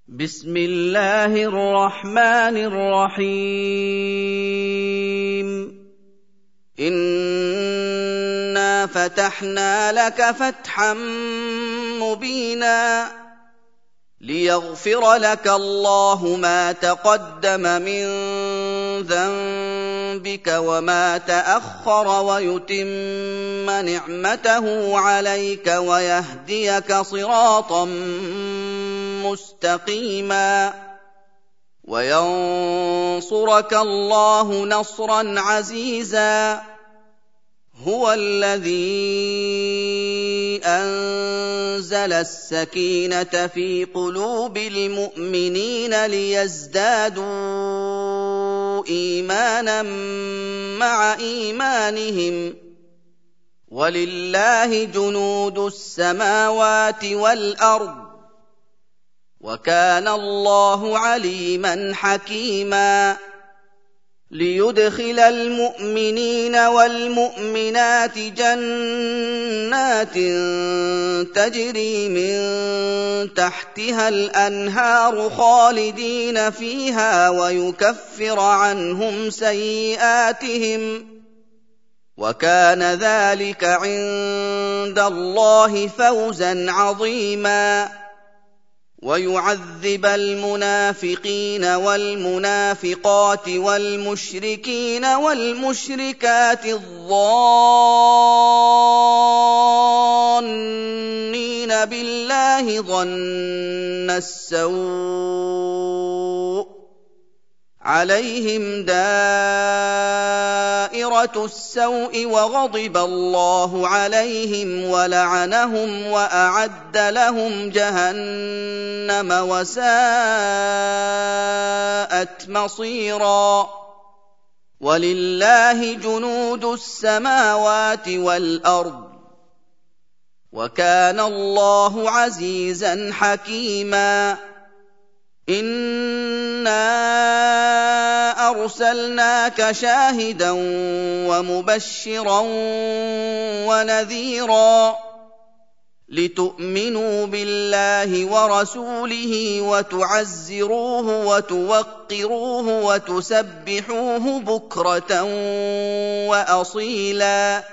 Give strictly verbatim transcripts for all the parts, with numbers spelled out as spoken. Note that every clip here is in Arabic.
بسم الله الرحمن الرحيم إنا فتحنا لك فتحا مبينا ليغفر لك الله ما تقدم من ذنبك وما تأخر ويتم نعمته عليك ويهديك صراطا مستقيما وينصرك الله نصرا عزيزا هو الذي أنزل السكينة في قلوب المؤمنين ليزدادوا إيمانا مع إيمانهم ولله جنود السماوات والأرض وكان الله عليما حكيما ليدخل المؤمنين والمؤمنات جنات تجري من تحتها الأنهار خالدين فيها ويكفر عنهم سيئاتهم وكان ذلك عند الله فوزا عظيما ويعذب المنافقين والمنافقات والمشركين والمشركات الظانين بالله ظن السوء عليهم دائرة السوء وغضب الله عليهم ولعنهم وأعد لهم جهنم وساءت مصيرا ولله جنود السماوات والأرض وكان الله عزيزا حكيما إنا أرسلناك شاهدا ومبشرا ونذيرا لتؤمنوا بالله ورسوله وتعزروه وتوقروه وتسبحوه بكرة وأصيلا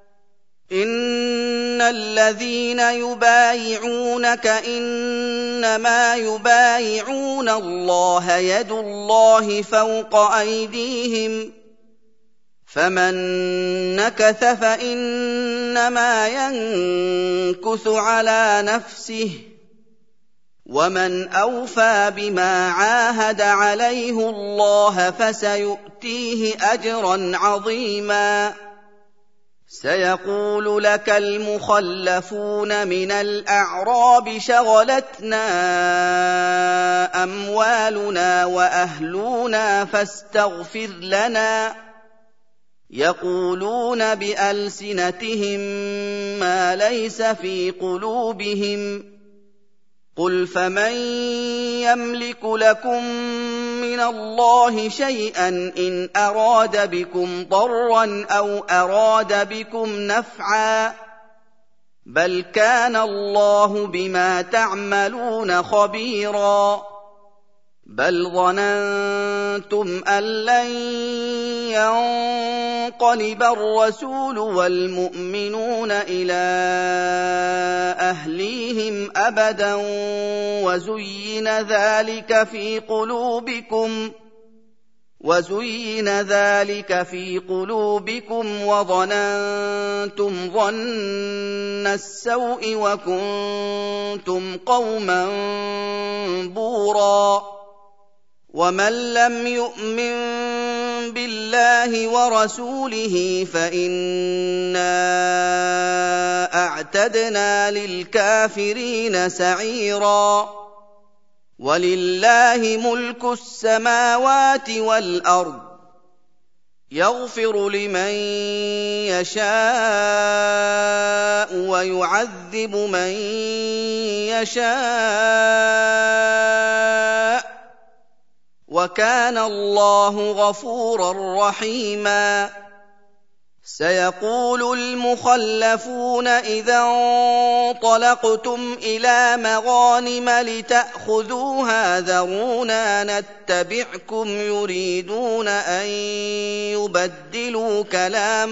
إن الذين يبايعونك إنما يبايعون الله يد الله فوق أيديهم فمن نكث فإنما ينكث على نفسه ومن أوفى بما عاهد عليه الله فسيؤتيه أجرا عظيما سيقول لك المخلفون من الأعراب شغلتنا أموالنا وأهلنا فاستغفر لنا يقولون بألسنتهم ما ليس في قلوبهم قل فمن يملك لكم من الله شيئا إن أراد بكم ضرا أو أراد بكم نفعا بل كان الله بما تعملون خبيرا بل ظننتم أن لن ينقلب الرسول والمؤمنون إلى أهليهم أبدا وزين ذلك في قلوبكم وزين ذلك في قلوبكم وظننتم ظن السوء وكنتم قوما بورا ومن لم يؤمن بالله ورسوله فإنا أعتدنا للكافرين سعيرا ولله ملك السماوات والأرض يغفر لمن يشاء ويعذب من يشاء وكان الله غفورا رحيما سيقول المخلفون إذا انطلقتم إلى مغانم لتأخذوها ذرونا نتبعكم يريدون أن يبدلوا كلام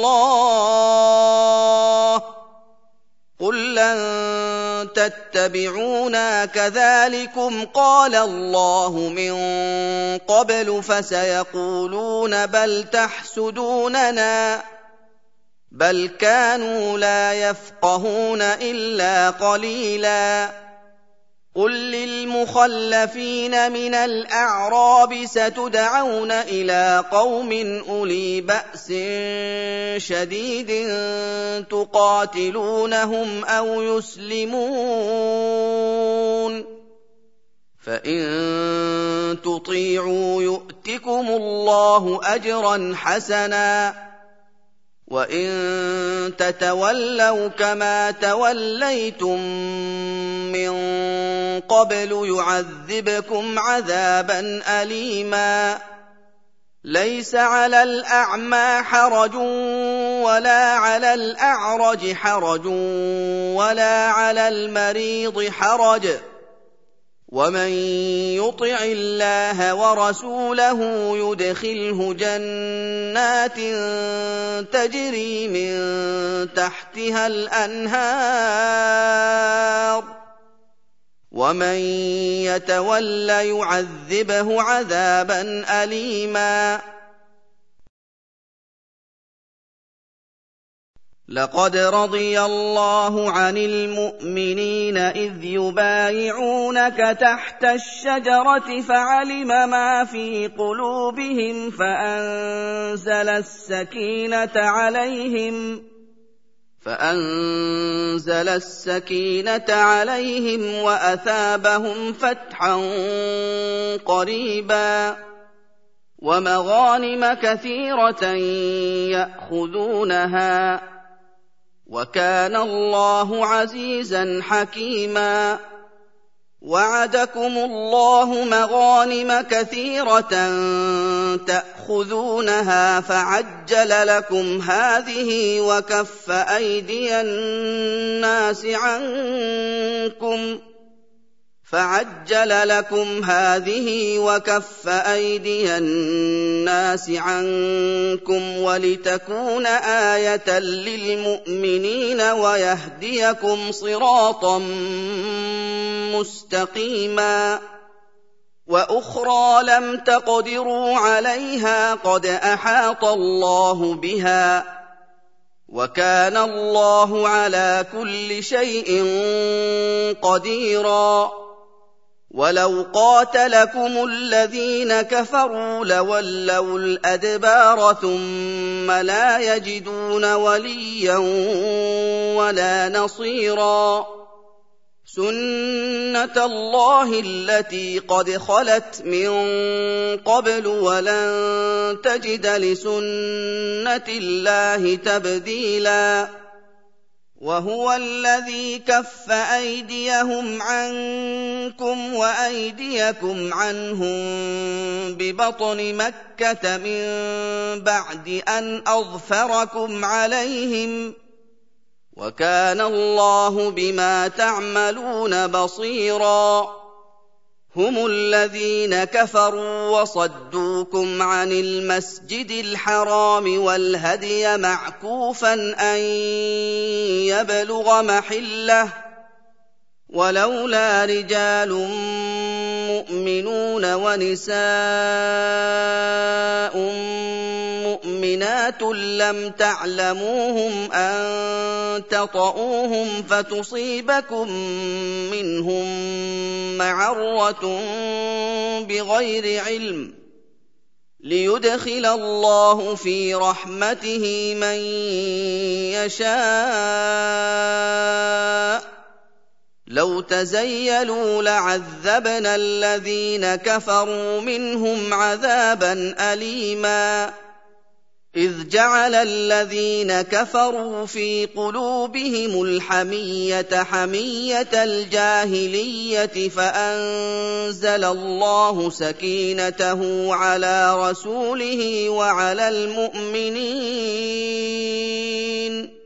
الله قل لن تتبعونا كذلكم قال الله من قبل فسيقولون بل تحسدوننا بل كانوا لا يفقهون إلا قليلا قل للمخلفين من الأعراب ستدعون إلى قوم أولي بأس شديد تقاتلونهم أو يسلمون فإن تطيعوا يؤتكم الله أجرا حسنا وإن تتولوا كما توليتم من قبل يعذبكم عذابا أليما ليس على الأعمى حرج ولا على الأعرج حرج ولا على المريض حرج ومن يطع الله ورسوله يدخله جنات تجري من تحتها الأنهار ومن يتول يعذبه عذابا أليما لقد رضي الله عن المؤمنين إذ يبايعونك تحت الشجرة فعلم ما في قلوبهم فأنزل السكينة عليهم فأنزل السكينة عليهم وأثابهم فتحا قريبا ومغانم كثيرة يأخذونها وكان الله عزيزا حكيما وعدكم الله مغانم كثيرة تأخذونها فعجل لكم هذه وكف أيدي الناس عنكم فعجل لكم هذه وكف أيدي الناس عنكم ولتكون آية للمؤمنين ويهديكم صراطا مستقيما وأخرى لم تقدروا عليها قد أحاط الله بها وكان الله على كل شيء قديرا ولو قاتلكم الذين كفروا لولوا الأدبار ثم لا يجدون وليا ولا نصيرا سنة الله التي قد خلت من قبل ولن تجد لسنة الله تبديلا وهو الذي كف أيديهم عنكم وأيديكم عنهم ببطن مكة من بعد أن أظفركم عليهم وكان الله بما تعملون بصيرا هم الذين كفروا وصدوكم عن المسجد الحرام والهدي معكوفا أن يبلغ محله ولولا رجال مؤمنون ونساء مؤمنات لم تعلموهم أن تطؤوهم فتصيبكم منهم معرة بغير علم ليدخل الله في رحمته من يشاء لو تزيلوا لعذبنا الذين كفروا منهم عذابا أليما إذ جعل الذين كفروا في قلوبهم الحمية حمية الجاهلية فأنزل الله سكينته على رسوله وعلى المؤمنين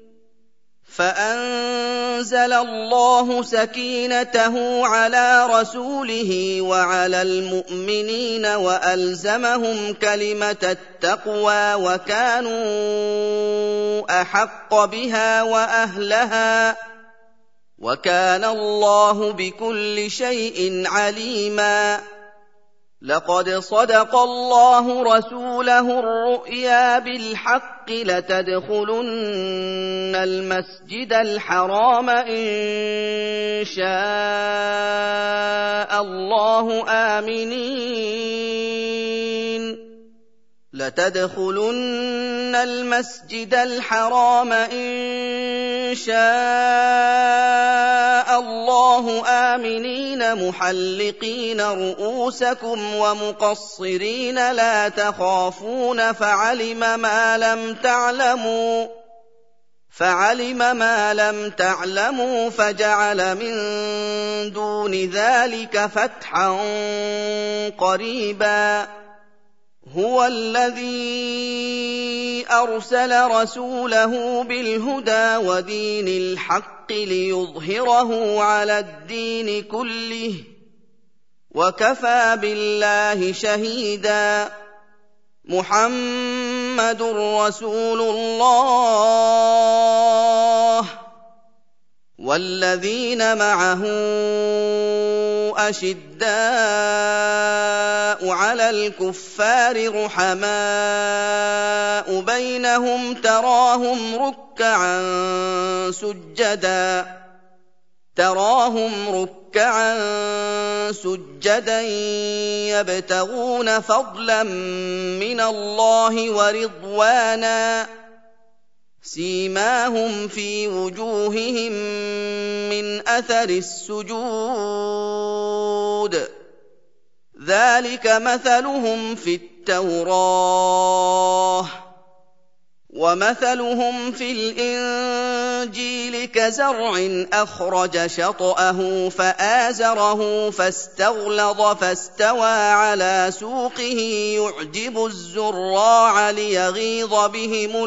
فأنزل الله سكينته على رسوله وعلى المؤمنين وألزمهم كلمة التقوى وكانوا أحق بها وأهلها وكان الله بكل شيء عليما لقد صدق الله رسوله الرؤيا بالحق لتدخلن المسجد الحرام إن شاء الله آمنين لتدخلن المسجد الحرام إن شاء الله آمنين محلقين رؤوسكم ومقصرين لا تخافون فعلم ما لم تعلموا فعلم ما لم تعلموا فجعل من دون ذلك فتحا قريبا هو الذي أرسل رسوله بالهدى ودين الحق ليظهره على الدين كله وكفى بالله شهيدا محمد رسول الله والذين معه أشداء على الكفار رحماء بينهم تراهم ركعا سجدا تراهم ركعا سجدا يبتغون فضلا من الله ورضوانا سيماهم في وجوههم من أثر السجود ذلك مثلهم في التوراة ومثلهم في الإنجيل كزرع أخرج شطأه فآزره فاستغلظ فاستوى على سوقه يعجب الزراع ليغيظ بهم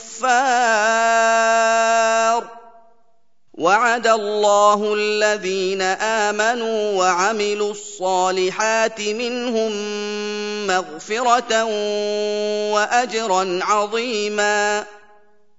الكفار وعد الله الذين آمنوا وعملوا الصالحات منهم مغفرة وأجرا عظيما